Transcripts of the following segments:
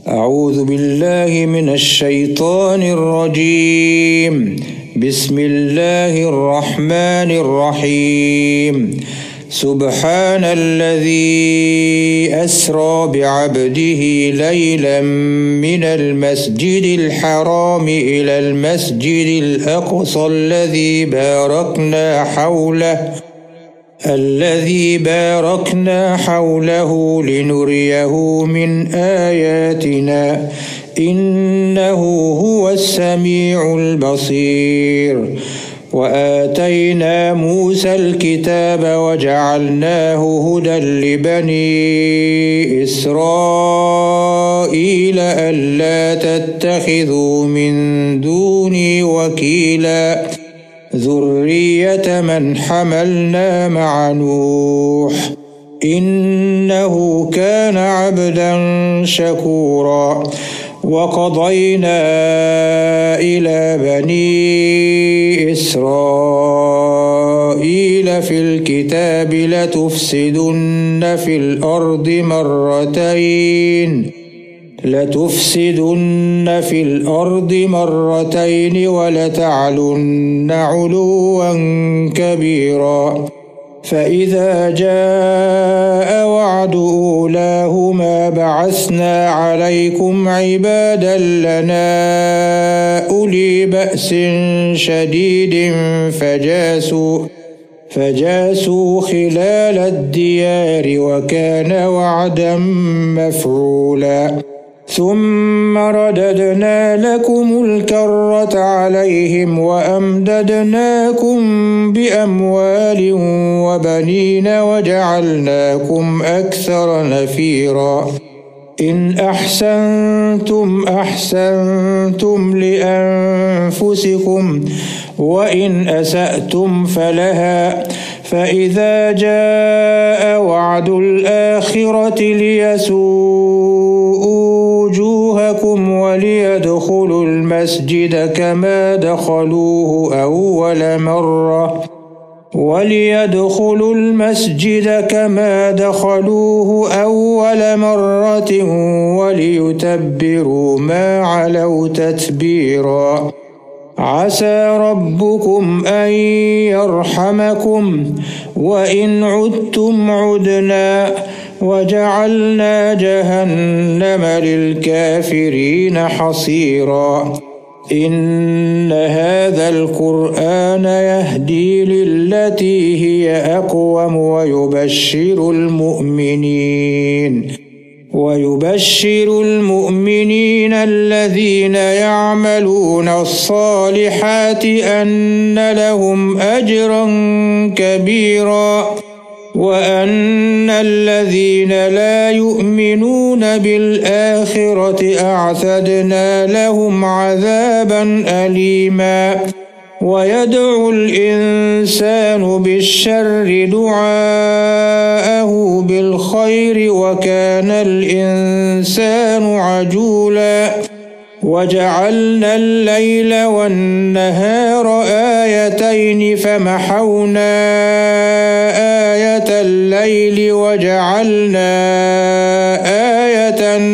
أعوذ بالله من الشيطان الرجيم. بسم الله الرحمن الرحيم. سبحان الذي أسرى بعبده ليلا من المسجد الحرام إلى المسجد الأقصى الذي باركنا حوله لنريه من آياتنا إنه هو السميع البصير. وآتينا موسى الكتاب وجعلناه هدى لبني إسرائيل ألا تتخذوا من دوني وكيلا ذرية من حملنا مع نوح إنه كان عبدا شكورا. وقضينا إلى بني إسرائيل في الكتاب لتفسدن في الأرض مرتين ولتعلن علوا كبيرا. فإذا جاء وعد أولاهما بعثنا عليكم عبادا لنا أولي بأس شديد فجاسوا خلال الديار وكان وعدا مفعولا. ثم رددنا لكم الكرة عليهم وأمددناكم بأموال وبنين وجعلناكم أكثر نفيرا. إن أحسنتم لأنفسكم وإن أسأتم فلها. فإذا جاء وعد الآخرة ليسوءوا وجوهكم وليدخلوا المسجد كما دخلوه أول مرة وليتبروا ما علوا تتبيرا. عسى ربكم أن يرحمكم وإن عدتم عدنا وجعلنا جهنم للكافرين حصيرا. إن هذا القرآن يهدي للتي هي أقوم ويبشر المؤمنين الذين يعملون الصالحات أن لهم أجرا كبيرا. وأن الذين لا يؤمنون بالآخرة أعتدنا لهم عذابا أليما. ويدعو الإنسان بالشر دعاءه بالخير وكان الإنسان عجولا. وجعلنا الليل والنهار آيتين فمحونا آية الليل وجعلنا آية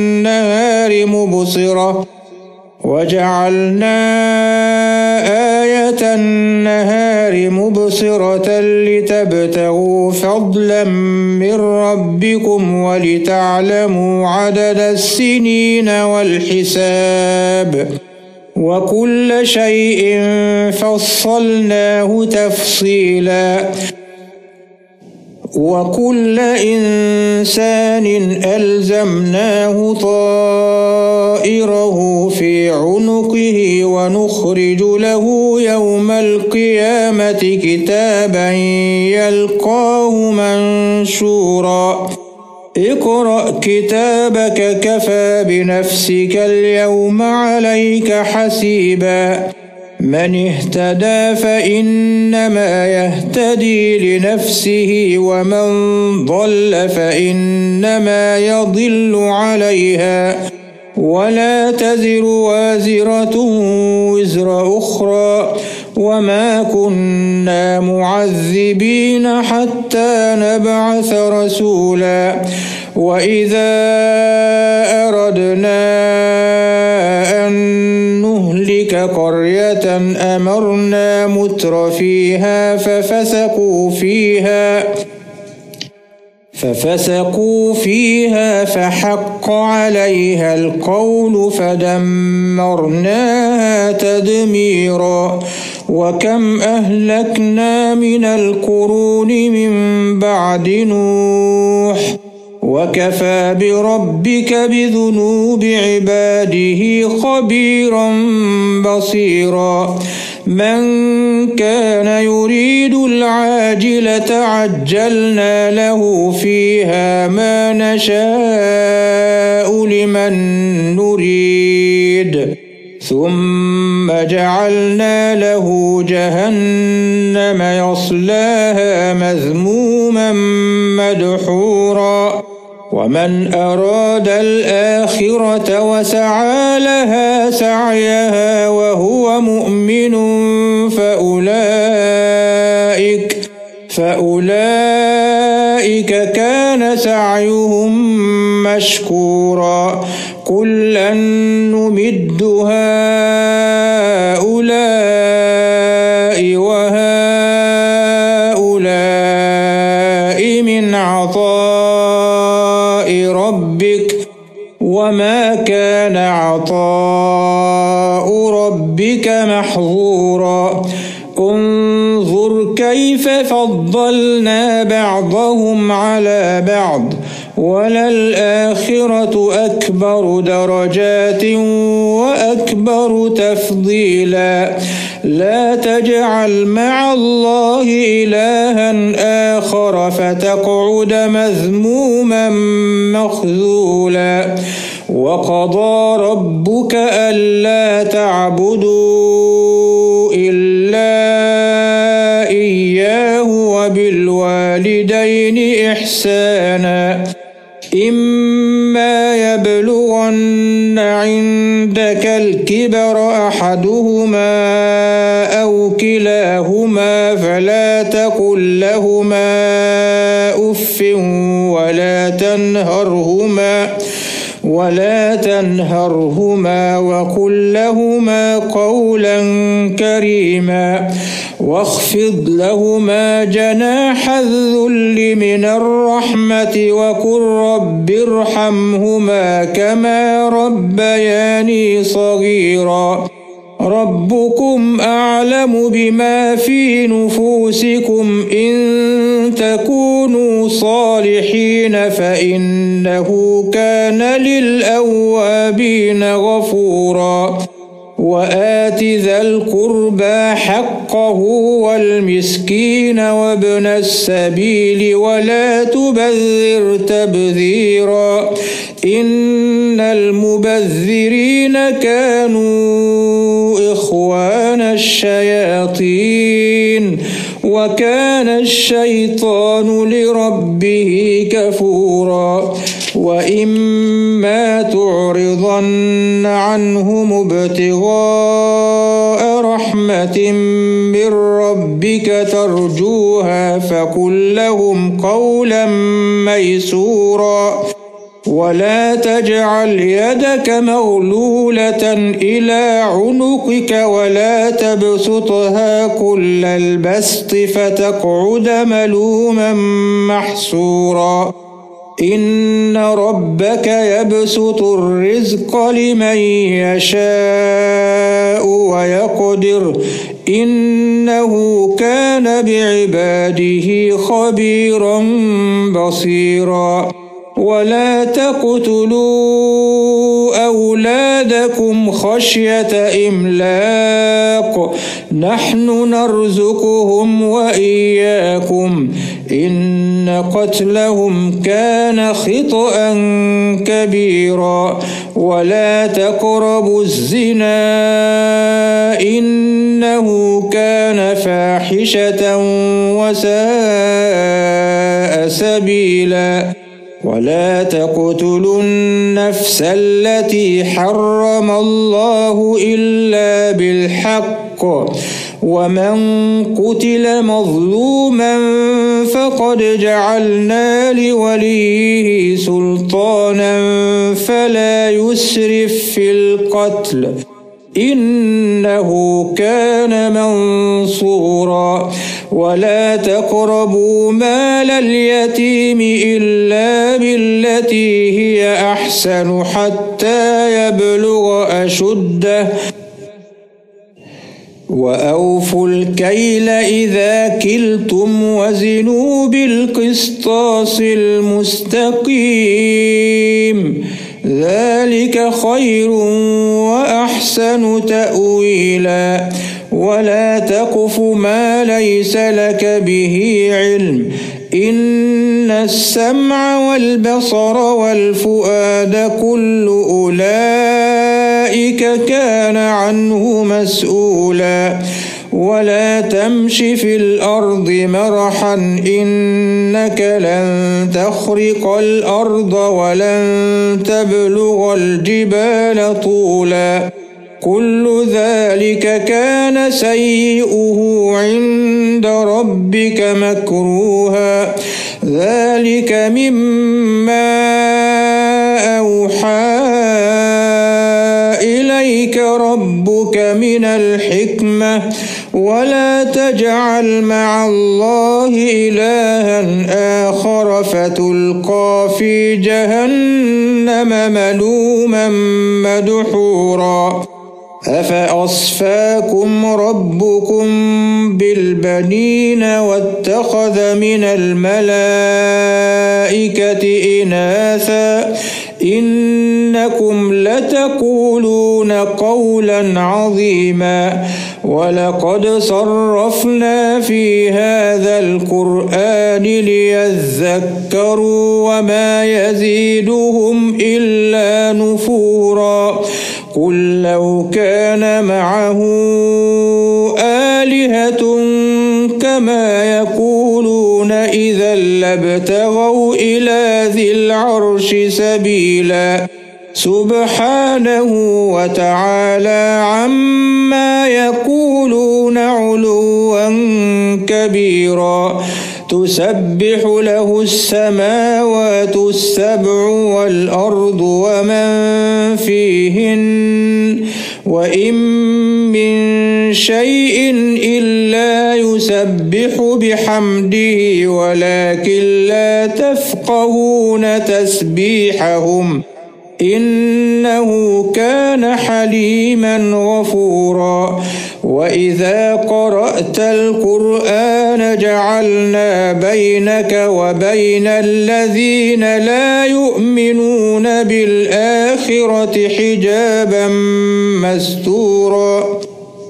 النهار مبصرة لتبتغوا فضلا من ربكم ولتعلموا عدد السنين والحساب. وكل شيء فصلناه تفصيلا. وكل إنسان ألزمناه طائره في عنقه ونخرج له يوم القيامة كتابا يلقاه منشورا. اقرأ كتابك كفى بنفسك اليوم عليك حسيبا. من اهتدى فإنما يهتدي لنفسه ومن ضل فإنما يضل عليها ولا تزر وازرة وزر أخرى وما كنا معذبين حتى نبعث رسولا. وإذا أردنا قرية أمرنا متر فيها ففسقوا فيها فحق عليها القول فدمرناها تدميرا. وكم أهلكنا من القرون من بعد نوح وكفى بربك بذنوب عباده خبيرا بصيرا. من كان يريد العاجلة عجلنا له فيها ما نشاء لمن نريد ثم جعلنا له جهنم يصلاها مذموما مدحورا. ومن أراد الآخرة وسعى لها سعيها وهو مؤمن فأولئك كان سعيهم مشكورا. كلا نمد هؤلاء وهؤلاء من عطاء ربك وما كان عطاء ربك محظورا. انظر كيف فضلنا بعضهم على بعض وللآخرة أكبر درجات وأكبر تفضيلا. لا تجعل مع الله إلها آخر فتقعد مذموما مخذولا. وقضى ربك ألا تعبدوا إلا إياه وبالوالدين إحسانا. إما يبلغن عندك الكبر أحدهما أو كلاهما فلا تقل لهما أف ولا تنهرهما وقل لهما قولا كريما. واخفض لهما جناح الذل من الرحمة وقل رب ارحمهما كما ربياني صغيرا. ربكم أعلم بما في نفوسكم إن تكونوا صالحين فإنه كان للأوابين غفورا. وآت ذا القربى حقه والمسكين وابن السبيل ولا تبذر تبذيرا. إن المبذرين كانوا إخوان الشياطين وكان الشيطان لربه كفورا. وإما تعرضن عنهم ابتغاء رحمة من ربك ترجوها فقل لهم قولا ميسورا. ولا تجعل يدك مغلولة إلى عنقك ولا تبسطها كل البسط فتقعد ملوما محسورا. إن ربك يبسط الرزق لمن يشاء ويقدر إنه كان بعباده خبيرا بصيرا. ولا تقتلوا أولادكم خشية إملاق نحن نرزقهم وإياكم إن قتلهم كان خطأ كبيرا. ولا تقربوا الزنا إنه كان فاحشة وساء سبيلا. ولا تقتلوا النفس التي حرم الله إلا بالحق ومن قتل مظلوما فقد جعلنا لوليه سلطانا فلا يسرف في القتل إنه كان منصورا ولا تقربوا مال اليتيم إلا بالتي هي أحسن حتى يبلغ أشده وأوفوا الكيل إذا كلتم وزنوا بالقسطاس المستقيم ذلك خير وأحسن تأويلا ولا تقف ما ليس لك به علم إن السمع والبصر والفؤاد كل أولئك كان عنه مسؤولا ولا تمش في الأرض مرحا إنك لن تخرق الأرض ولن تبلغ الجبال طولا كل ذلك كان سيئه عند ربك مكروها ذلك مما أوحى إليك ربك من الحكمة ولا تجعل مع الله إلها آخر فتلقى في جهنم ملوما مدحورا أفأصفاكم ربكم بالبنين واتخذ من الملائكة إناثا إنكم لتقولون قولا عظيما ولقد صرفنا في هذا القرآن ليذكروا وما يزيدهم إلا نفورا قل لو كان معه آلهة كما يقولون إذا لابتغوا إلى ذي العرش سبيلا سبحانه وتعالى عما يقولون علوا كبيرا تسبح له السماوات السبع والأرض ومن فيهن وإن من شيء إلا يسبح بحمده ولكن لا تفقهون تسبيحهم إنه كان حليما غفورا وإذا قرأت القرآن جعلنا بينك وبين الذين لا يؤمنون بالآخرة حجابا مستورا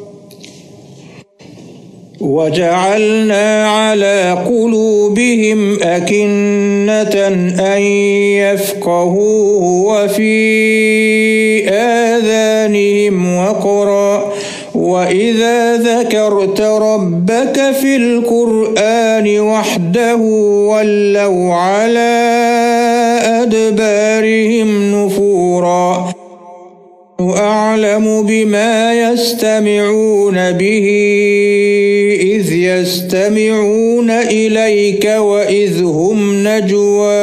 وجعلنا على قلوبهم أكنة أن يفقهوه وفي آذانهم وقرا وإذا ذكرت ربك في القرآن وحده ولوا على أدبارهم نفورا أعلم بما يستمعون به إذ يستمعون إليك وإذ هم نجوى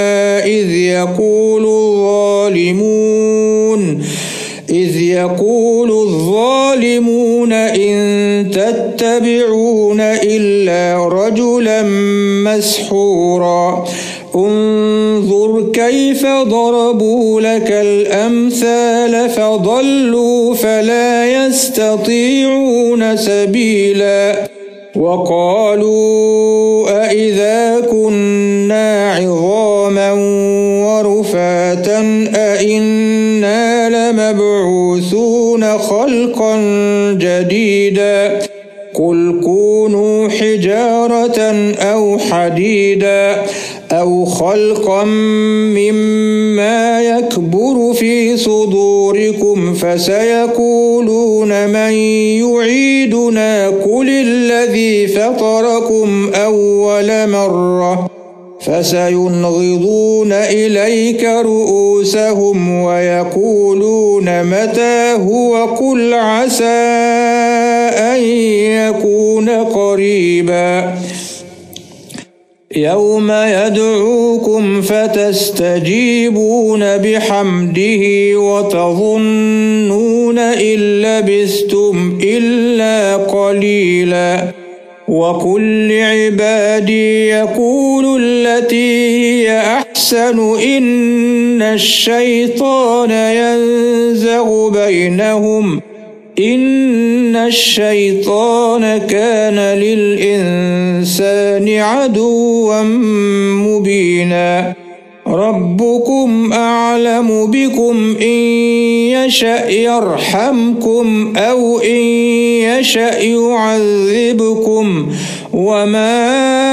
إذ يقول الظالمون إن تتبعون إلا رجلا مسحورا انظر كيف ضربوا لك الأمثال فضلوا فلا يستطيعون سبيلا وقالوا أإذا كنا عظاما ورفاتا أإنا لمبعوثون خلقا جديدا قل كونوا حجارة أو حديدا أو خلقا مما يكبر في صدوركم فسيقولون من يعيدنا قل الذي فطركم أول مرة فسينغضون إليك رؤوسهم ويقولون متى هو قل عسى أن يكون قريبا يوم يدعوكم فتستجيبون بحمده وتظنون إن لبثتم إلا قليلا وقل لعبادي يقولوا التي هي أحسن إن الشيطان ينزغ بينهم إن الشيطان كان للإنسان عدوا مبينا ربكم أعلم بكم إن يشأ يرحمكم أو إن يشأ يعذبكم وما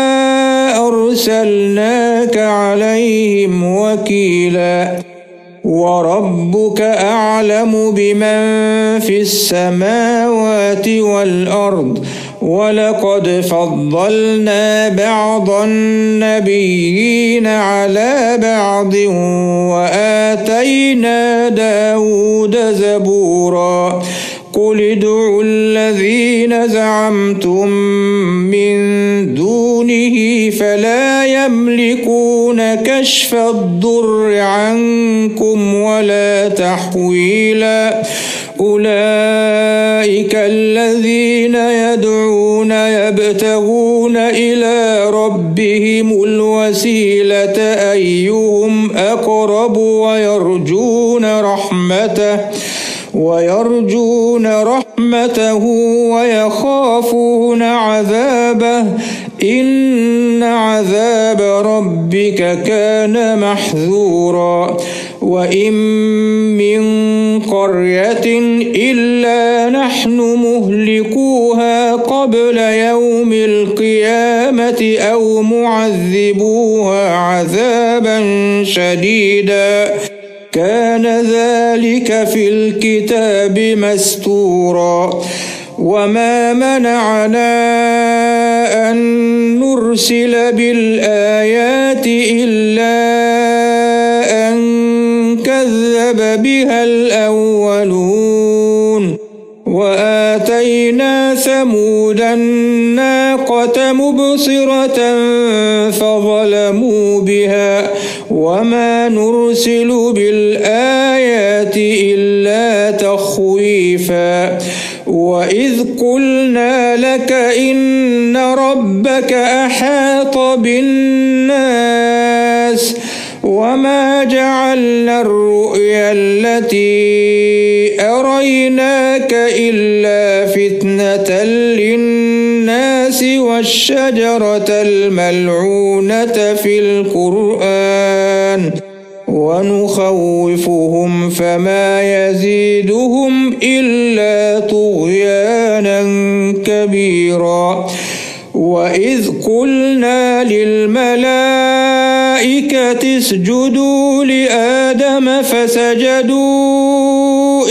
أرسلناك عليهم وكيلا وربك أعلم بمن في السماوات والأرض ولقد فضلنا بعض النبيين على بعض وآتينا داود زبورا قل ادعوا الذين زعمتم من دونه فلا يملكون كشف الضر عنكم ولا تحويلا أولئك الذين يدعون يبتغون إلى ربهم الوسيلة أيهم أقرب ويرجون رحمته ويخافون عذابه إن عذاب ربك كان محذورا وإن من قرية إلا نحن مهلكوها قبل يوم القيامة أو معذبوها عذابا شديدا كان ذلك في الكتاب مستورا وما منعنا أن نرسل بالآيات إلا أن كذب بها الأولون وآتينا ثمود الناقة مبصرة فظلموا بها وما نرسل بالآيات إلا تخويفا وإذ قلنا لك إن ربك أحاط بالناس وما جعلنا الرؤيا التي أريناك إلا فتنة للناس والشجرة الملعونة في القرآن ونخوفهم فما يزيدهم إلا طغيانا كبيرا وإذ قلنا للملائكة اسجدوا لآدم فسجدوا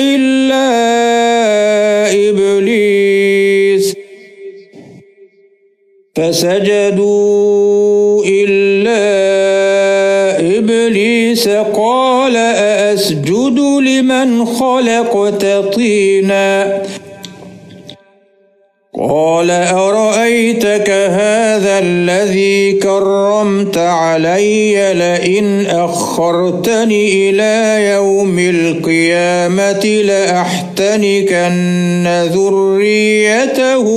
إلا إبليس قال أأسجد لمن خلقت طينا قال أرأيتك هذا الذي كرمت علي لئن أخرتني إلى يوم القيامة لأحتنكن ذريته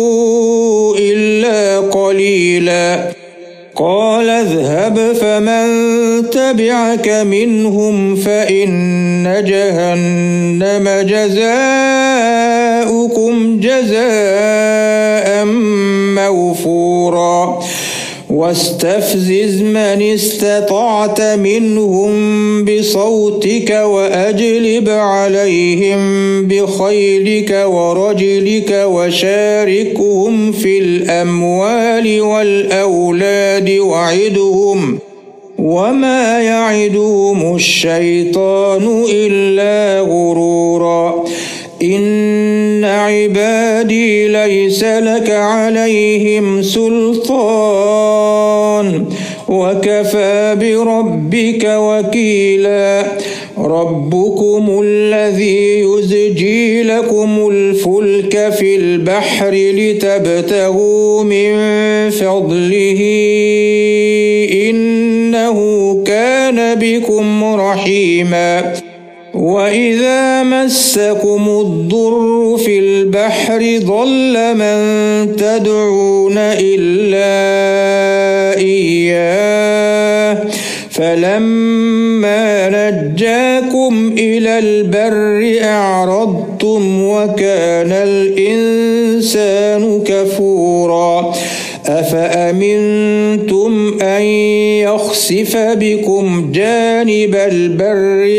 إلا قليلا قال اذهب فمن تبعك منهم فإن جهنم جزاؤكم جزاء موفورا واستفزز من استطعت منهم بصوتك وأجلب عليهم بخيلك ورجلك وشاركهم في الأموال والأولاد وعدهم وما يعدهم الشيطان إلا غرورا إن عبادي ليس لك عليهم سلطان وكفى بربك وكيلا ربكم الذي يزجي لكم الفلك في البحر لتبتغوا من فضله إنه كان بكم رحيما وإذا مسكم الضر في البحر ضل من تدعون إلا إياه فلما نجاكم إلى البر أعرضتم وكان الإنسان كفورا أفأمنتم أن يخسف بكم جانب البر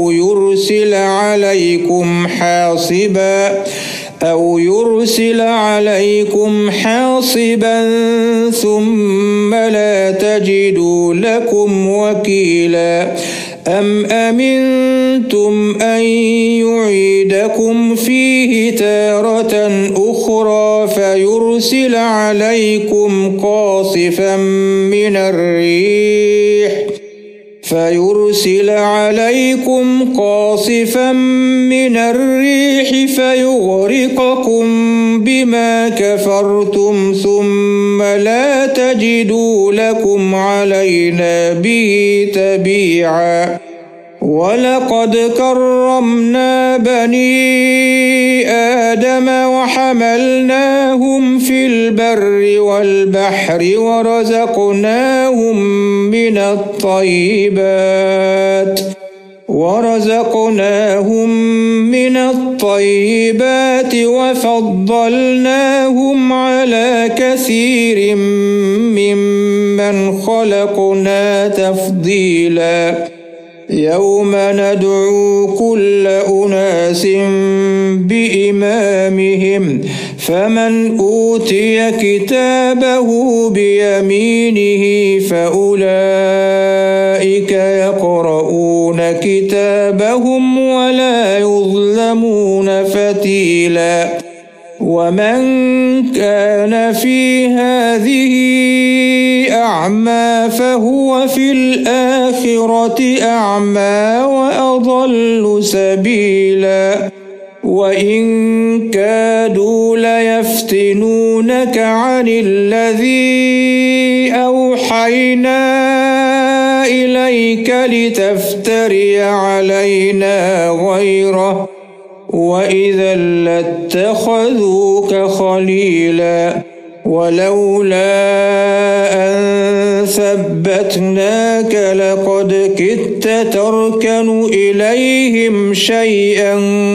أو يرسل عليكم حاصبا ثم لا تجدوا لكم وكيلا أم أمنتم أن يعيدكم فيه تارة أخرى فيرسل عليكم قاصفا من الريح فيغرقكم بما كفرتم ثم لا تجدوا لكم علينا به تبيعا ولقد كرمنا بني آدم وحملناهم في البر والبحر ورزقناهم من الطيبات وفضلناهم على كثير ممن خلقنا تفضيلا يوم ندعو كل أناس بإمامهم فمن أوتي كتابه بيمينه فأولئك يقرؤون كتابهم ولا يظلمون فتيلا ومن كان في هذه أعمى فهو في الآخرة أعمى وأضل سبيلا وإن كادوا ليفتنونك عن الذي أوحينا إليك لتفتري علينا غيره وإذا لاتخذوك خليلا ولولا أن ثبتناك لقد كدت تركن إليهم شيئا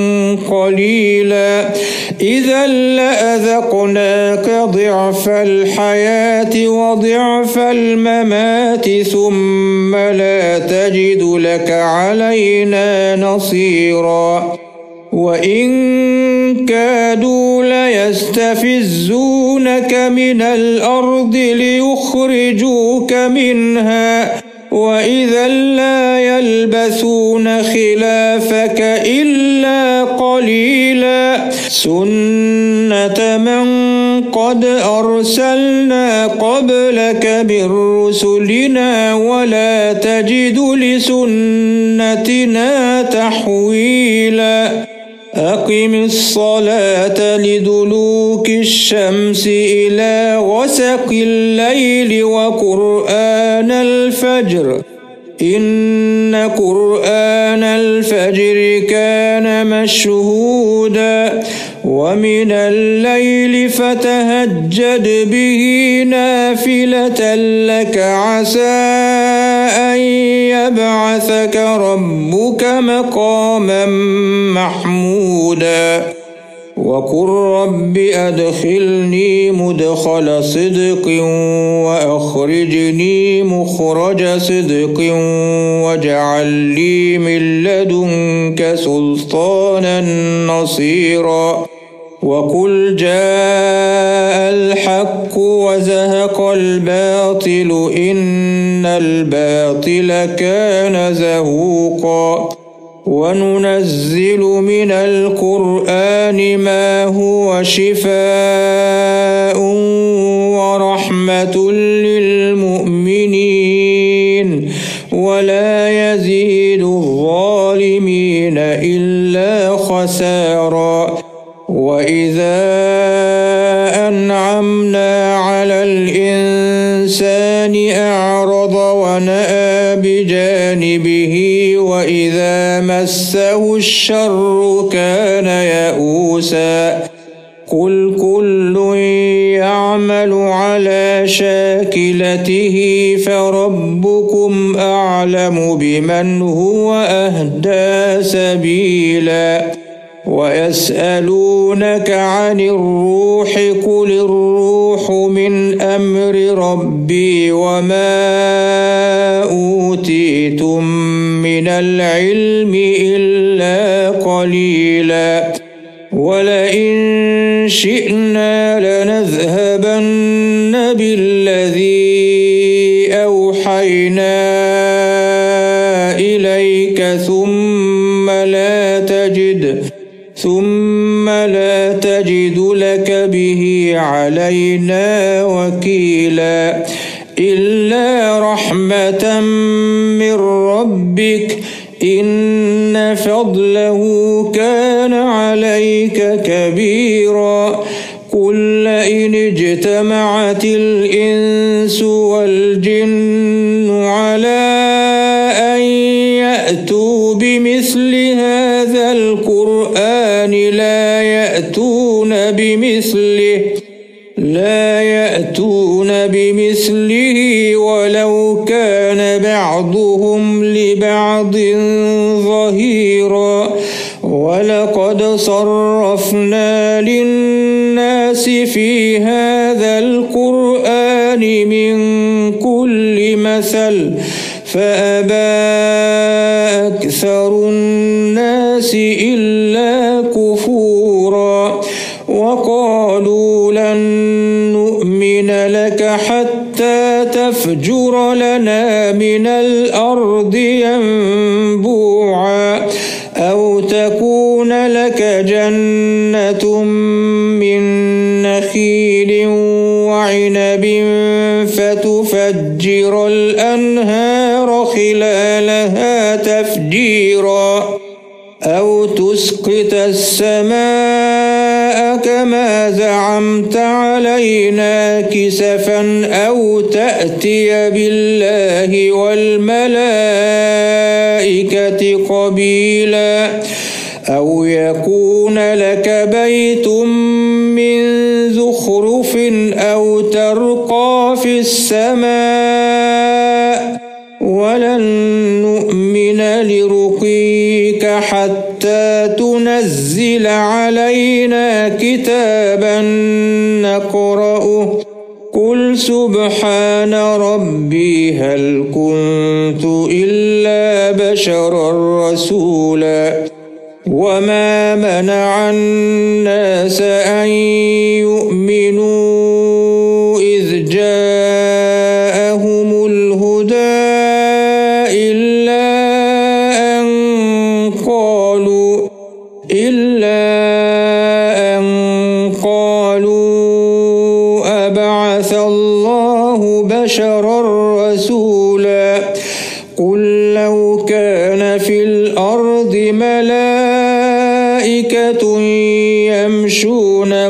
قليلا إذا لأذقناك ضعف الحياة وضعف الممات ثم لا تجد لك علينا نصيرا وإن كادوا ليستفزونك من الأرض ليخرجوك منها وإذا لا يلبثون خلافك إلا قليلا سنة من قد أرسلنا قبلك من رسلنا ولا تجد لسنتنا تحويلا أقم الصلاة لدلوك الشمس إلى غسق الليل وقرآن الفجر إن قرآن الفجر كان مشهودا ومن الليل فتهجد به نافلة لك عسى أن يبعثك ربك مقاما محمودا وقل رب أدخلني مدخل صدق وأخرجني مخرج صدق واجعل لي من لدنك سلطانا نصيرا وقل جاء الحق وزهق الباطل إن الباطل كان زهوقا وننزل من القرآن ما هو شفاء ورحمة للمؤمنين ولا يزيد الظالمين الظالمين إلا خسارا. وإذا أنعمنا على الإنسان أعرض ونأى بجانبه وإذا مسه الشر كان يئوسا. قل كل يعمل على شاكلته فربكم أعلم بمن هو أهدى سبيلا. ويسألونك عن الروح قل الروح من أمر ربي وما أوتيتم من العلم إلا قليلا. ولئن شئنا لنذهبن بالذي أوحينا إليك ثم لا تجد لك به علينا وكيلا. إلا رحمة من ربك إن فضله كان عليك كبيرا. قل لئن اجتمعت الإنس والجن على أن يأتوا بمثل هذا القرآن لا يأتون بمثله ولو كان بعضهم لبعض ظهيرا. ولقد صرفنا للناس في هذا القرآن من كل مثل فأبى أكثر الناس إلا كفورا. وقالوا لن نؤمن لك حتى تفجر لنا من الأرض ينبوعا أو تكون لك جنة من نخيل وعنب فتفجر الأنهار خلالها تفجيرا أو تسقط السماء كما زعمت علينا كسفا أو تأتي بالله والملائكة قبيلا أو يكون لك بيت من زخرف أو ترقى في السماء ولن نؤمن لرقيك حتى تنزل علينا كتابا نقرأه. قل سبحان ربي هل كنت إلا بشرا رسولا. وما منع الناس أن يؤمنوا إذ جاءهم الهدى إلا أن قالوا أبعث الله بشرا رسولا. قل لو كان في الأرض ملائكة يمشون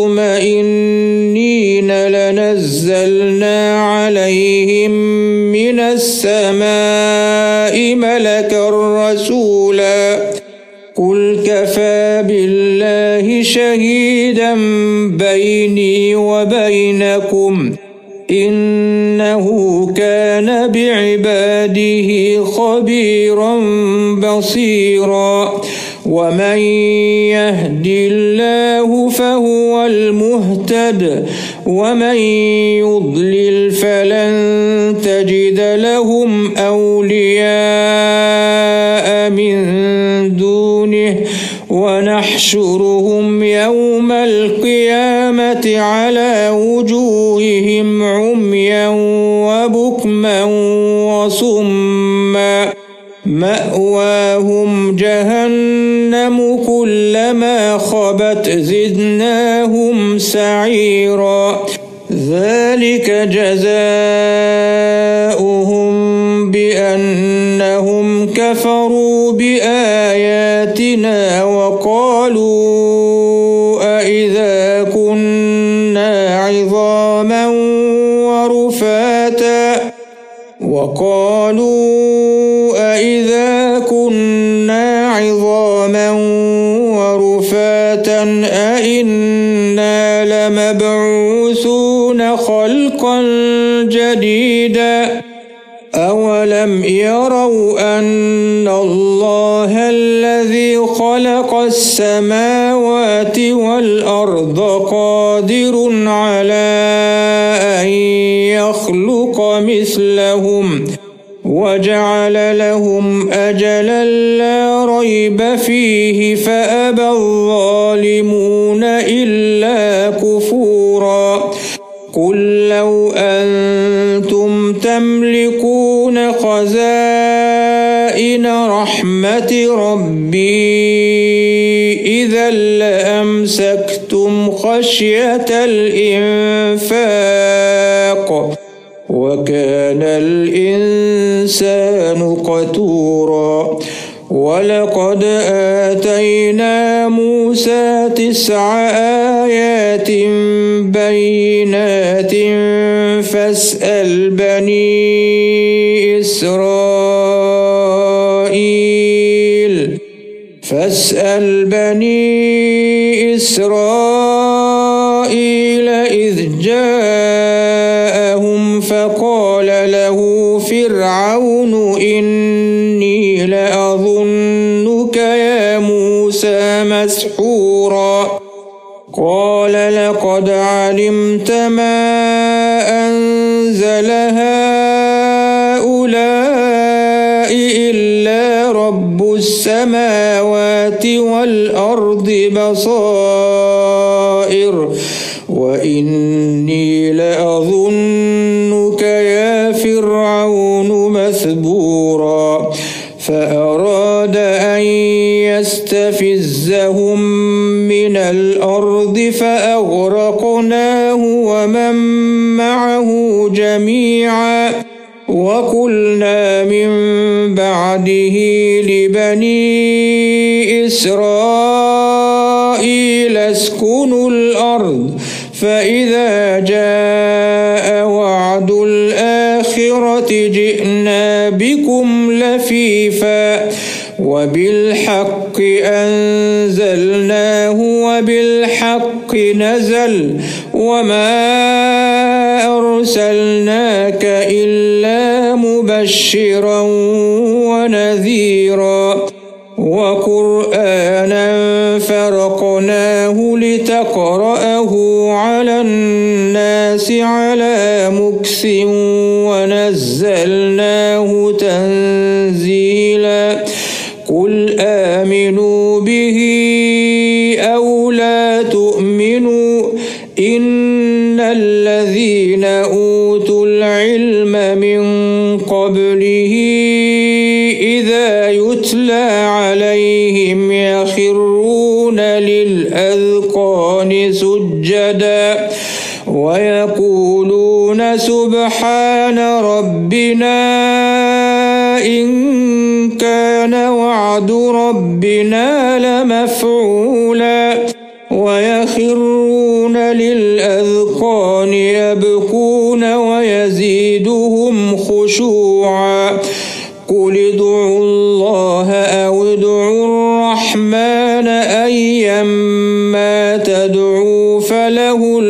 مطمئنين لنزلنا عليهم من السماء ملكا رسولا. قل كفى بالله شهيدا بيني وبينكم إنه كان بعباده خبيرا بصيرا. ومن يهد الله فهو المهتد ومن يضلل فلن تجد لهم أولياء من دونه ونحشرهم يوم القيامة على وجوههم عميا وبكما وصما مأواهم جهنم كلما خبت زدناهم سعيرا. ذلك جزاؤهم بأنهم كفروا كفروا بآياتنا وقالوا أإذا كنا عظاما ورفاتا أإنا لمبعوثون خلقا جديدا أولم يروا أن الله الذي خلق السماوات والأرض قادر على أن يخلق مثلهم وجعل لهم أجلا لا ريب فيه فأبى الظالمون إلا كفورا قل لو أنتم تملكون خزائن رحمة ربي إذا لأمسكتم خشية الإنفاق وكان الإنسان قتورا ولقد آتينا موسى 9 آيات بينات فاسأل بني إسرائيل إذ جاءهم فقال له فرعون إني لأظنك يا موسى مسحورا قال لقد علمت ما أنزل هؤلاء إلا رب السماوات والأرض بصائر وإني لأظنك يا فرعون مثبورا فأراد أن يستفزهم من الأرض فأغرقناه ومن معه جميعا وقلنا من بعده لبني إسرائيل اسكنوا الأرض فإذا جاء وعد الآخرة جئنا بكم لفيفا وبالحق أنزلناه وبالحق نزل وما أرسلناك إلا مبشرا ونذيرا وقرآنا فرقناه لتقرأه على الناس على مكث ونزلناه تنزيلا قل آمنوا به أو لا تؤمنوا إن الذين أوتوا العلم من قبله إذا يتلى عليهم يخرون للأذقان سجدا ويقولون سبحان ربنا إن كان وعد ربنا لمفعولا ويخرون للأذقان يبكون ويزيدهم خشوعا قل ادعوا الله أو ادعوا الرحمن أيما تدعوا فله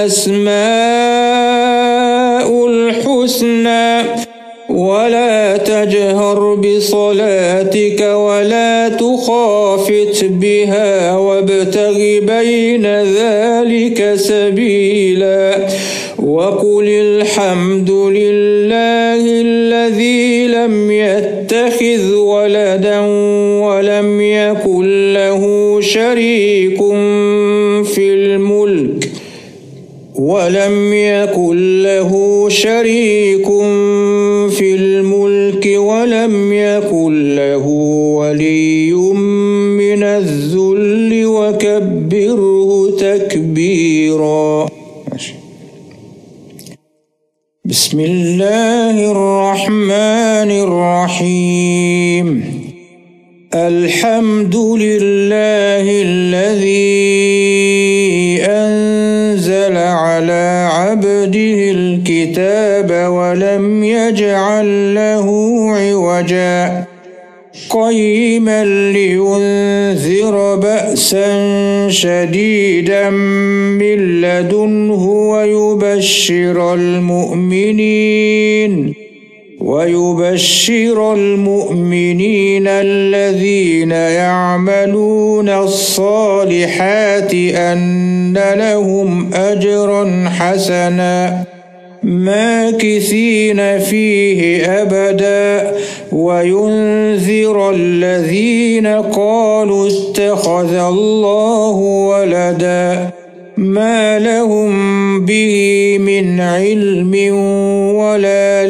الأسماء الحسنى ولا تجهر بصلاتك ولا تخافت بها وابتغ بين ذلك سبيلا وقل الحمد لله الذي لم يتخذ ولدا ولم يكن له شريك في الملك ولم يكن له ولي من الذل وكبره تكبيرا. بسم الله الرحمن الرحيم الحمد لله الذي أنزل على عبده الكتاب ولم يجعل له عوجا قيما لينذر بأسا شديدا من لدنه ويبشر المؤمنين الذين يعملون الصالحات أن لهم أجرا حسنا ماكثين فيه أبدا وينذر الذين قالوا اتخذ الله ولدا ما لهم به من علم ولا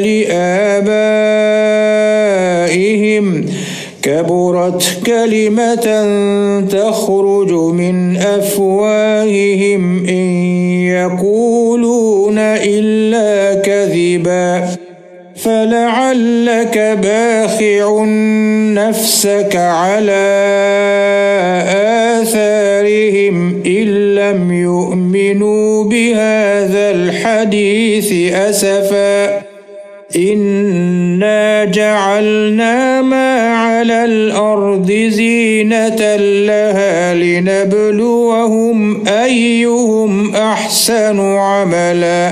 لآبائهم كبرت كلمة تخرج من أفواههم إن يقولون إلا كذبا فلعلك باخع نفسك على آثارهم إن لم يؤمنوا بهذا الحديث أسفا إنا جعلنا ما على الأرض زينة لها لنبلوهم أيهم أحسن عملا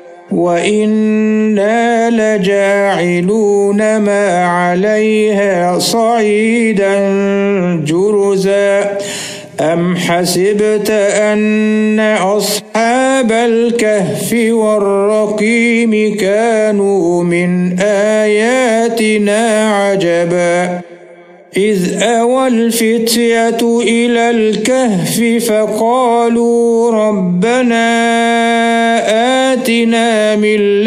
وإنا لجاعلون ما عليها صعيدا جرزا أم حسبت أن أصحاب الكهف والرقيم كانوا من آياتنا عجبا إذ أوى الفتية إلى الكهف فقالوا ربنا آتنا من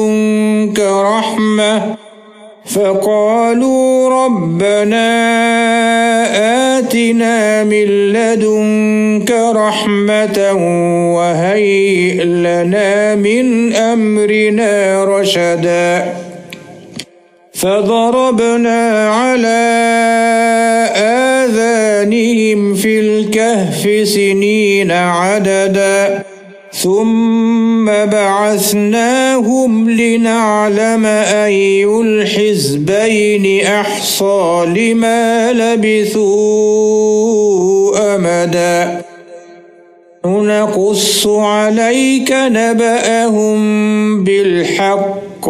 لدنك رحمة وهيئ لنا من أمرنا رشدا فضربنا على آذانهم في الكهف سنين عددا ثم بعثناهم لنعلم أي الحزبين أحصى لما لبثوا أمدا نقص عليك نبأهم بالحق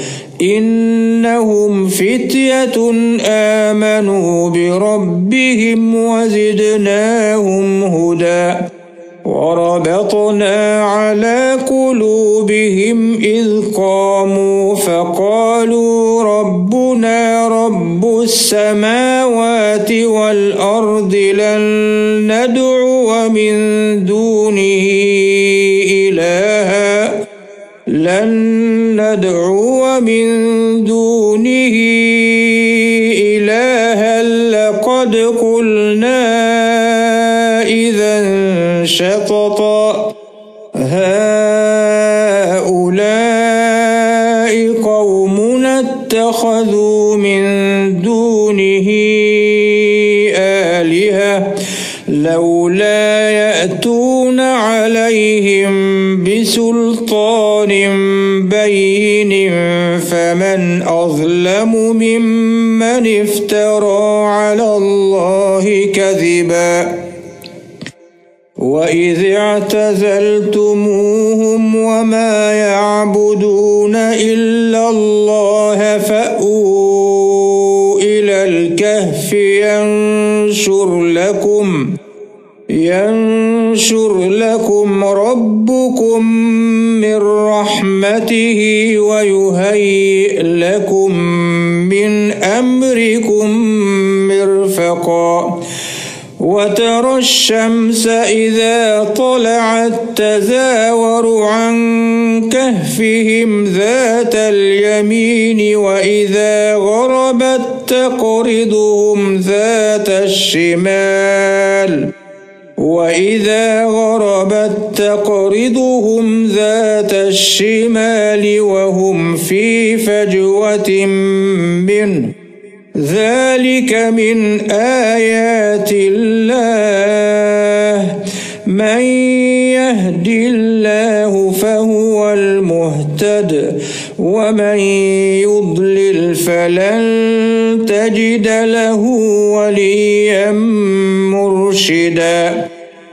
إنهم فتية آمنوا بربهم وزدناهم هدى وربطنا على قلوبهم إذ قاموا فقالوا ربنا رب السماوات والأرض لن ندعو من دونه إلها لقد قلنا إذا شططا هؤلاء قومنا اتخذوا من دونه آلهة لولا يأتون عليهم بسلطان بين فمن أظلم ممن افترى على الله كذبا وإذ اعتزلتموهم وما يعبدون إلا الله فأووا إلى الكهف ينشر لكم ربكم من رحمته ويهيئ لكم من أمركم مرفقا وترى الشمس إذا طلعت تزاور عن كهفهم ذات اليمين وإذا غربت تقرضهم ذات الشمال وهم في فجوة منه ذلك من آيات الله من يهد الله فهو المهتد ومن يضلل فلن تجد له وليا مرشدا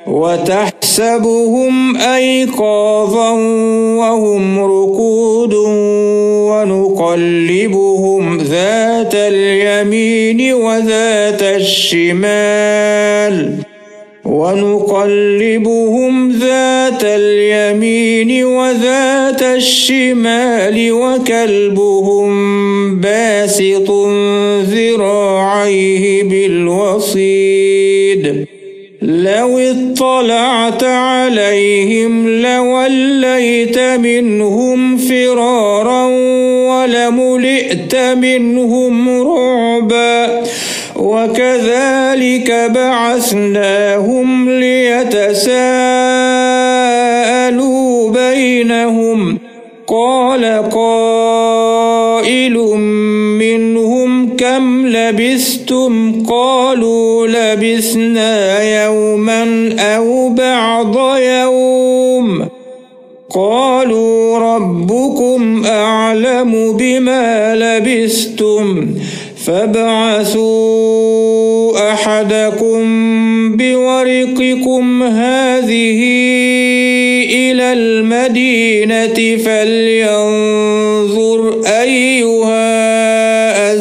وتحسبهم أيقاظا وهم رقود ونقلبهم ذات اليمين وذات الشمال وكلبهم باسط ذراعيه بالوصيد لو اطلعت عليهم لوليت منهم فرارا ولملئت منهم رعبا وكذلك بعثناهم ليتساءلوا بينهم قال قائل منهم كم لبثتم قالوا لبثنا يوما أو بعض يوم قالوا ربكم أعلم بما لبثتم فابعثوا أحدكم بورقكم هذه إلى المدينة فلينظر أيها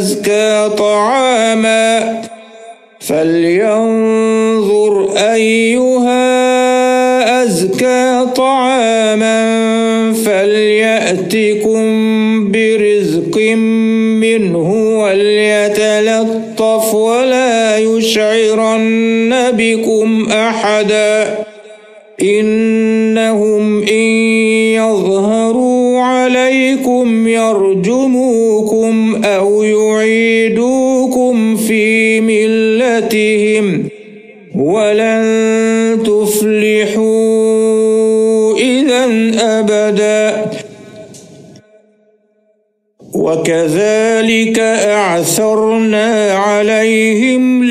أزكى طعاما فليأتكم برزق منه وليتلطف ولا يشعرن بكم أحدا إنهم إن يظهروا عليكم يرجموكم أو يعيدوكم في ملتهم ولن تفلحوا إذا أبدا وكذلك أعثرنا عليهم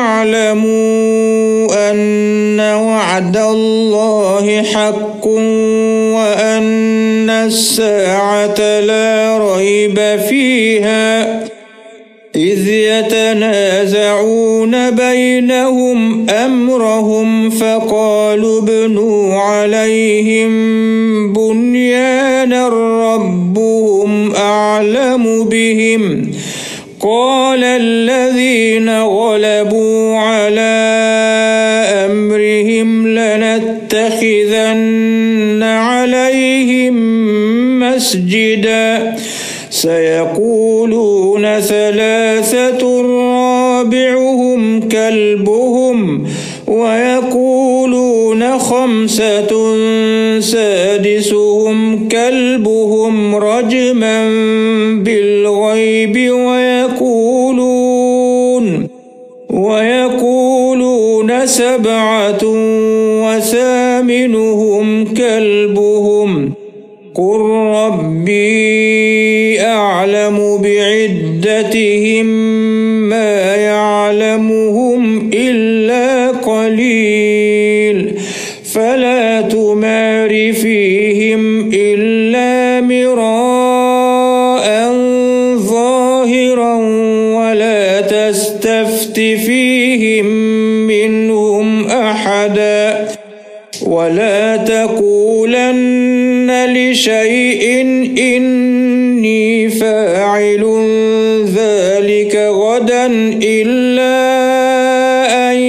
ليعلموا أن وعد الله حق وأن الساعة لا ريب فيها إذ يتنازعون بينهم أمرهم فقالوا ابنوا عليهم بنيانا ربهم أعلم بهم قال الذين غلبوا على أمرهم لنتخذن عليهم مسجدا سيقولون ثلاثة رابعهم كلبهم ويقولون خمسة سادسهم كلبهم رجما بالغيب ويقولون سبعة وثامنهم كلبهم قل ربي أعلم بعدتهم ما يعلمهم إلا قليل فلا تمار فيهم إلا مراء ظاهرا ولا تستفت فيهم منهم أحدا ولا تقولن لشيء إني فاعل ذلك غدا إلا أن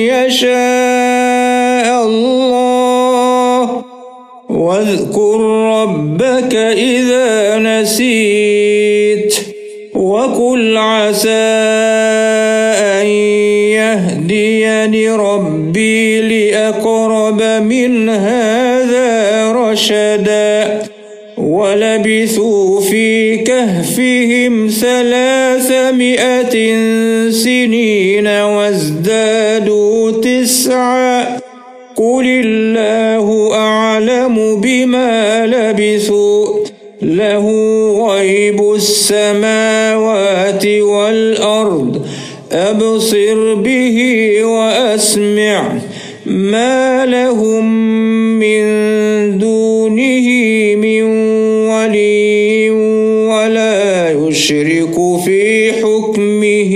يشاء الله واذكر ربك إذا نسيت وقل عسى أن يهديني ربي لأقرب من هذا رشدا ولبثوا في كهفهم 300 سنين وازدادوا 9 قل الله أعلم بما لبثوا له غيب السماوات والأرض أبصر به وأسمع ما لهم من دونه من ولي ولا يشرك في حكمه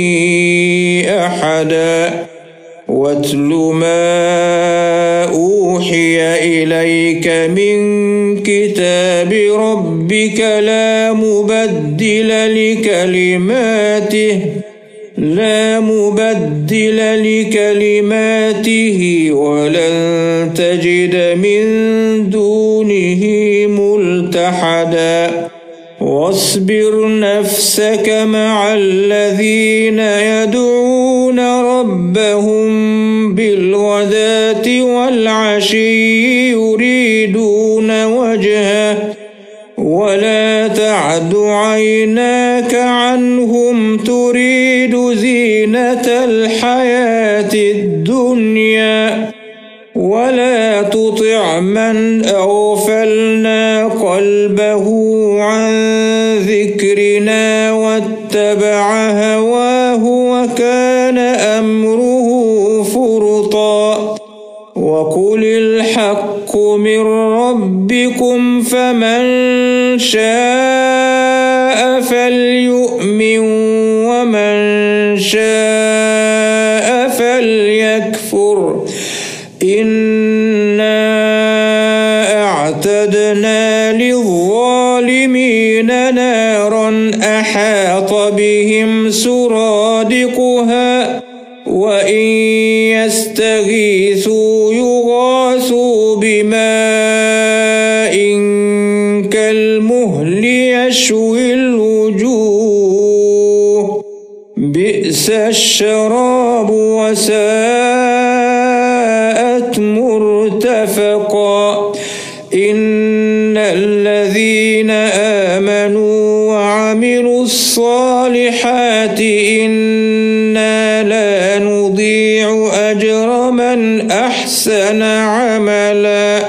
أحدا واتل ما أوحي إليك من كتاب ربك لا مبدل لكلماته ولن تجد من دونه ملتحدا واصبر نفسك مع الذين يدعون ربهم بالغداة والعشي يريدون وجهه ولا تعد عيناك عنهم تريد زينة الحياة الدنيا ولا تطع من أغفلنا قلبه عن ذكرنا واتبع هواه وكان أمره فرطا وقل الحق من ربكم فمن شاء فليؤمن ومن شاء فليكفر إنا أعتدنا للظالمين نارا أحاط بهم سرادقها وإن يستغيثوا يغاثوا بماء كالمهل يشوي الوجوه بئس الشراب وساءت مرتفقا إن الذين آمنوا وعملوا الصالحات إنا لا نضيع أجر من أحسن عملا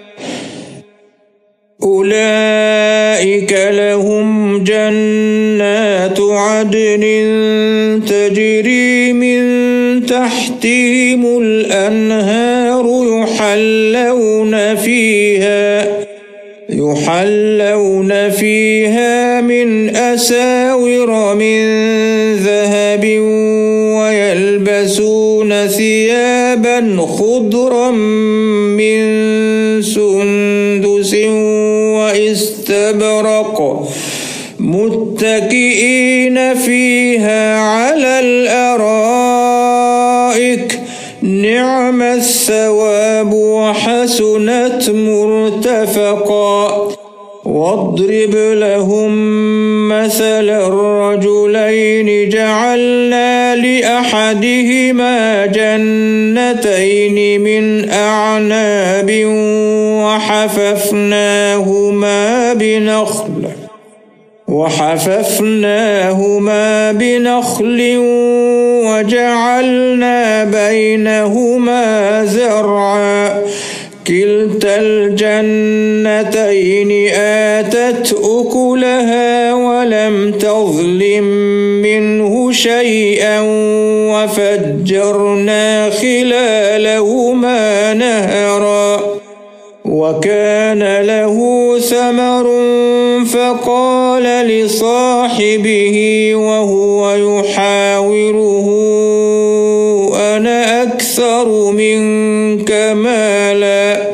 أولئك لهم جنات عدن تجري من تحتهم الأنهار يحلون فيها من أساور من ذهب ويلبسون ثيابا خضرا من سندس واستبرق متكئين فيها على الأرائك نعم الثواب وحسنت مرتفقا واضرب لهم مثل الرجلين جعلنا لأحدهما جنتين من أعناب وحففناهما بنخل وجعلنا بينهما زرعا كلتا الجنتين آتت أكلها ولم تظلم منه شيئا وفجرنا خلالهما نهرا وكان له ثمر فقال لصاحبه وهو يحاوره أنا أكثر منك مالا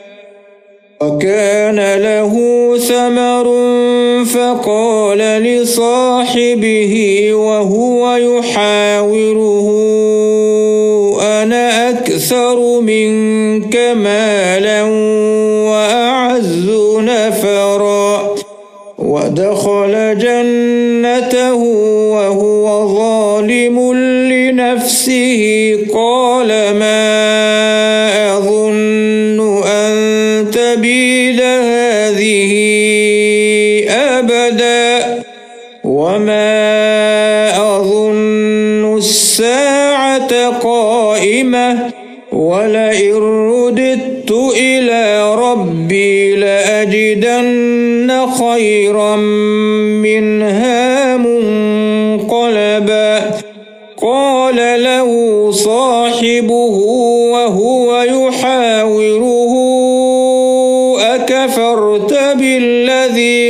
وكان له ثمر فقال لصاحبه وهو يحاوره أنا أكثر منك مالا وأعز نفرا ودخل جنته وهو ظالم لنفسه قال ما أظن أن تبيد هذه أبدا وما أظن الساعة قائمة ولئن رددت إلى ربي لأجدن خيرا منها منقلبا قال له صاحبه وهو يحاوره أكفرت بالذي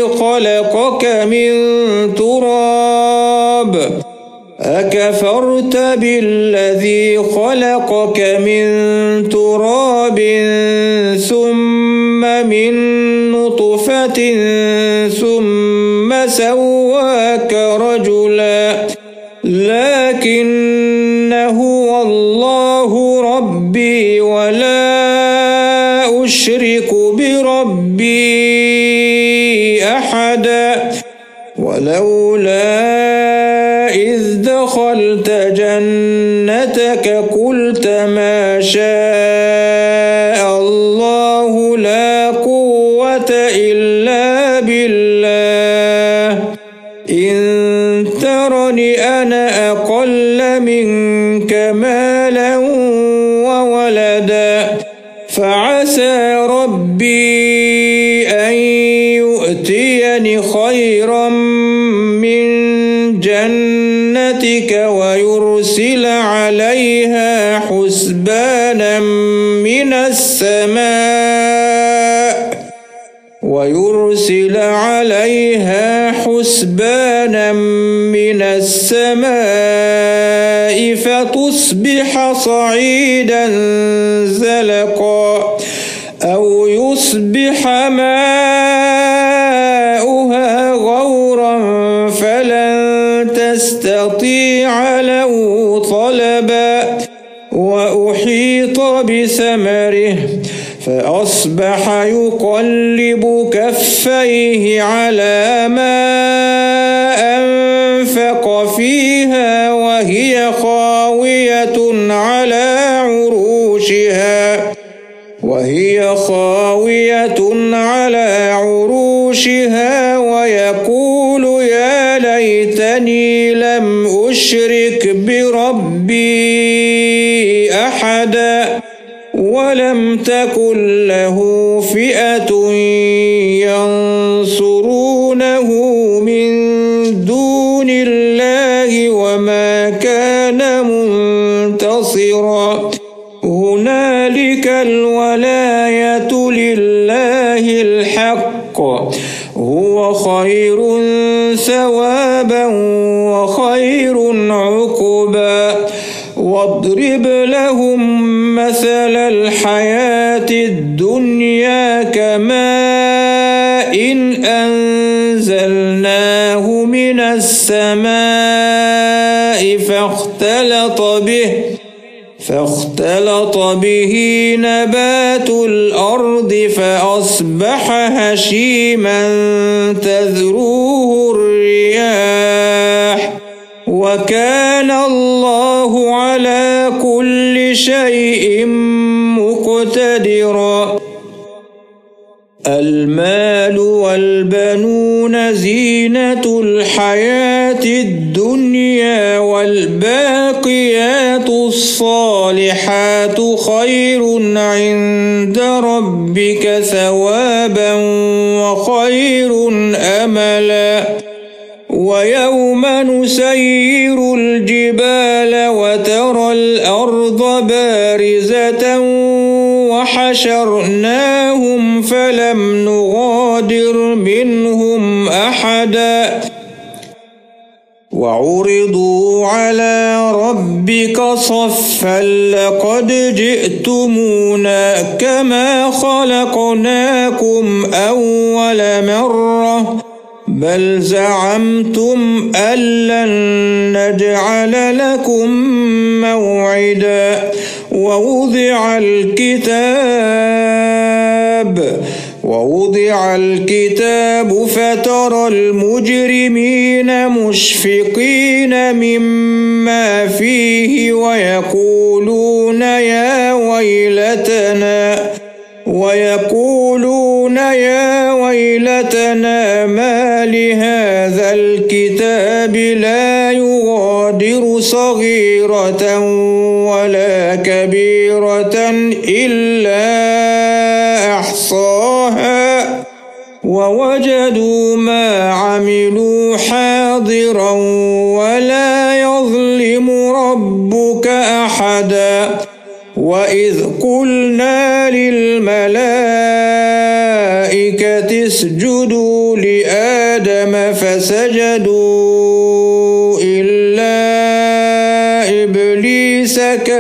خلقك من تراب ثم من نطفة ثم سواك رجلا لكن هو الله ربي ولا أشرك بربي أحدا ولولا إذ دخلت جنتك قلت ما شاء الله لا قوة إلا بالله إن ترني أنا أقل منك مالا وولدا فعسى ربي أن يؤتيني خيرا من جنتك ويرسل عليها حسبانا من السماء فتصبح صعيدا زلقا أو يصبح ماؤها غورا فلن تستطيع له طلبا وأحيط بثمره فأصبح يقلب كفيه على ما أنفق فيها وهي خاوية على عروشها ويقول يا ليتني لم أشرك بربي أحدا ولم تكن له فئة ينصرونه من دون الله وما كان منتصرا هنالك الولاية لله الحق هو خير ثوابا وخير عقبا واضرب لهم مثل الحياة الدنيا كماء إن أنزلناه من السماء فاختلط به نبات الأرض فأصبح هشيما تذروه الرياح وكان الله على كل شيء مقتدرا المال والبنون زينة الحياة الدنيا والباقيات الصالحات خير عند ربك ثوابا وخير أملا ويوم نسير الجبال وترى الأرض بارزة وحشرناهم فلم نغادر منهم أحدا وعرضوا على ربك صفا لقد جئتمونا كما خلقناكم أول مرة بل زعمتم أن لن نجعل لكم موعدا ووضع الكتاب فترى المجرمين مشفقين مما فيه ويقولون يا ويلتنا ما لهذا الكتاب لا يغادر صغيرة ولا كبيرة إلا أحصاها وجدوا ما عملوا حاضرا ولا يظلم ربك أحدا وإذ قلنا للملائكة اسجدوا لآدم فسجدوا إلا إبليس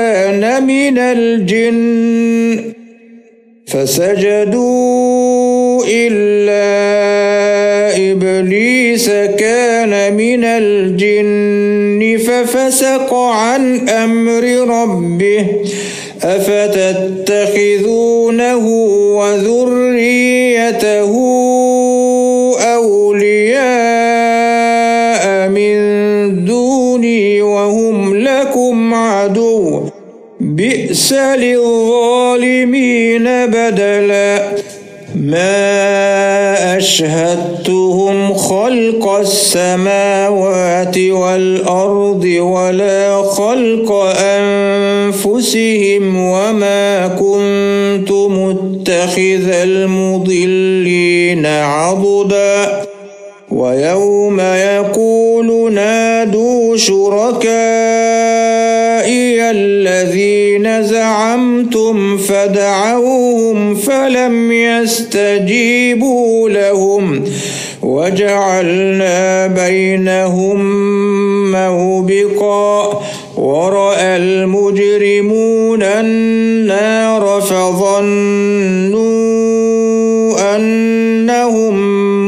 كان من الجن ففسق عن أمر ربه أفتتخذونه وذريته أولياء من دوني وهم لكم عدو بئس للظالمين بدلا ما أشهدتهم خلق السماوات والأرض ولا خلق أنفسهم وما كنت متخذ المضلين عضدا ويوم يقول نادوا شركائي الذين زعمتم فدعوهم فلم يستجيبوا لهم وجعلنا بينهم موبقا ورأى المجرمون النار فظنوا أنهم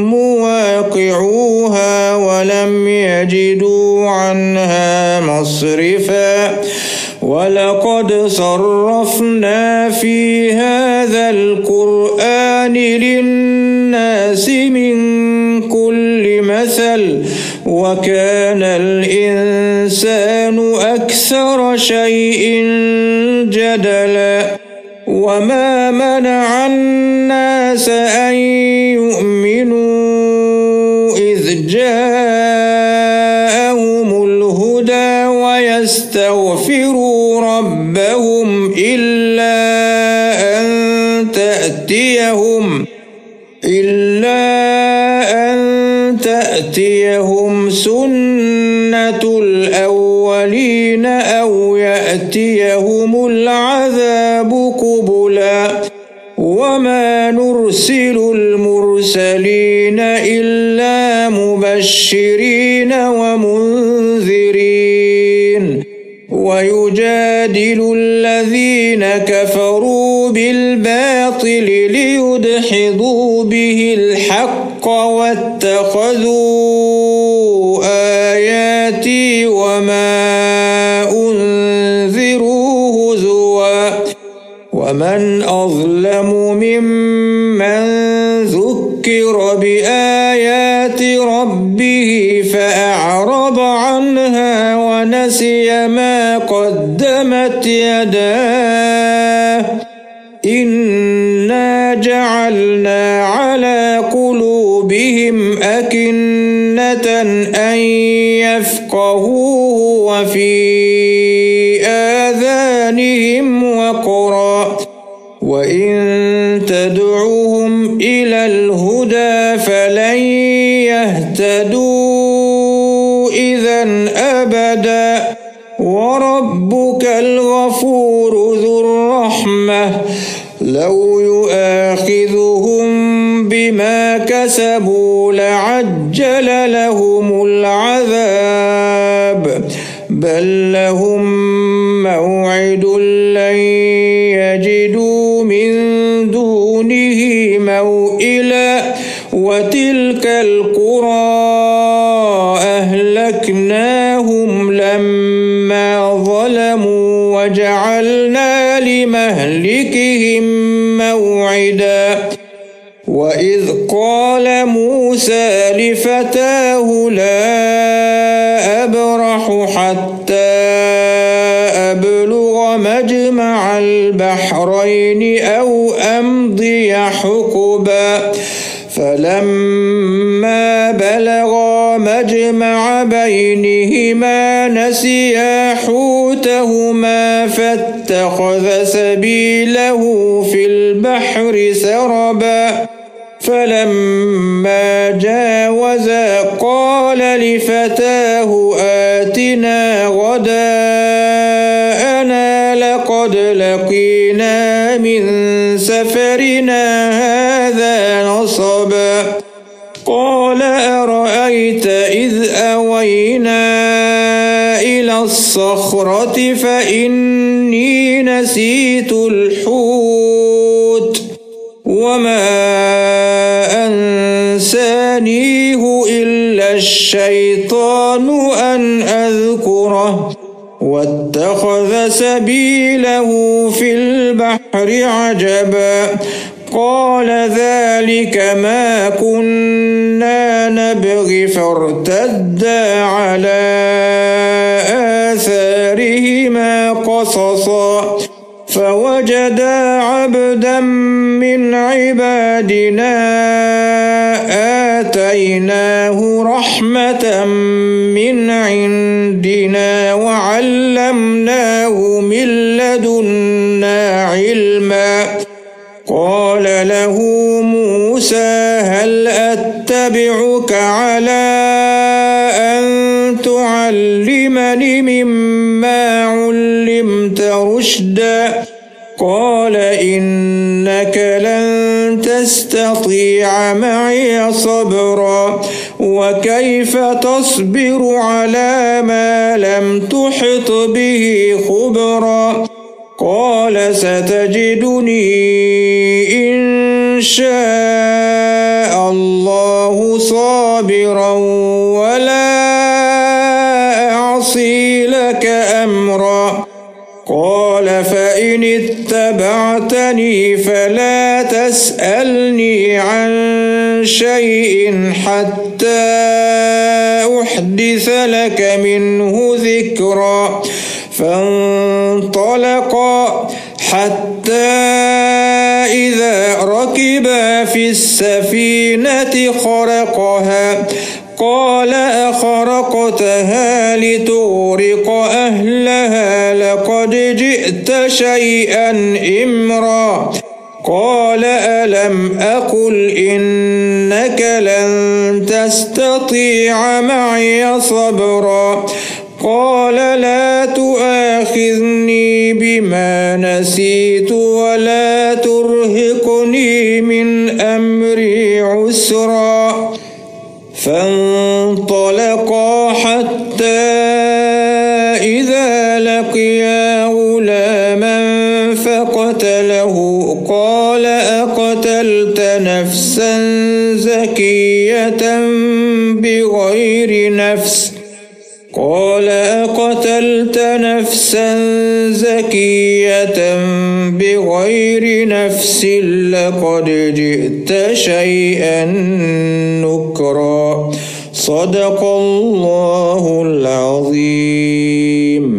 مواقعوها ولم يجدوا عنها مصرفا ولقد صرفنا في هذا القرآن للناس من كل مثل وكان الإنسان أكثر شيء جدلا وما منع الناس أن يؤمنوا إذ جاءهم الهدى ويستغفروا ربهم إلا أن تأتيهم سنة الأولين أو يأتيهم العذاب قبلا وما نرسل المرسلين إلا مبشرين ومنذرين ويجادل الذين كفروا بالباطل ليدحضوا به الحق واتخذوا آياتي وما أنذروا هزوا ومن أظلم ممن ذكر بآيات ربه فأعرض عنها ونسي ما قدمت يداه إنا جعلنا على قلوبهم أكنة أن يفقهوه وفي آذانهم وقرا وإن تدعوهم إلى الهدى فلن يهتدوا إذا أبدا وربك الغفور ذو الرحمة لو يؤاخذهم بما كسبوا لعجل لهم العذاب بل لهم موعد لن يجدوا من دونه موئلا وتلك القرى أهلكناهم لما ظلموا وجعلنا لمهلكهم موعدا وإذ قال موسى لفتاه لا أبرح حتى أبلغ مجمع البحرين أو أمضي حقبا فلما بلغا مجمع بينهما نسيا حوتهما فاتخذ سبيله في البحر سربا فلما جاوزا قال لفتاه آتنا غداءنا لقد لقينا من سفرنا هذا نصبا قال أرأيت إذ أوينا إلى الصخرة فإني نسيت الحوت وما أنسانيه إلا الشيطان أن أذكره واتخذ سبيله في البحر عجبا قال ذلك ما كنا نبغي فارتدا على آثارهما قصصا فوجدا عبدا من عبادنا آتيناه رحمة من عندنا وعلمناه من لدنا علما قال له موسى هل أتبعك على أن تعلمني مما علمت رشدا قال إنك لن تستطيع معي صبرا وكيف تصبر على ما لم تحط به خبرا قال ستجدني إن شاء الله صابرا ولا أعصي لك أمرا قال فإن اتبعتني فلا تسألني عن شيء حتى أحدث لك منه ذكرا فانطلقا حتى إذا ركبا في السفينة خرقها قال أخرقتها لتغرق أهلها لقد جئت شيئا إمرا قال ألم أقل إنك لن تستطيع معي صبرا قال لا تؤاخذني بما نسيت ولا ترهقني من أمري عسرا فانطلقا حتى إذا لقيا غلاما فقتله قال أقتلت نفسا زكية بغير نفس قال أقتلت نفسا زكية بغير نفس لقد جئت شيئا نكرا صدق الله العظيم.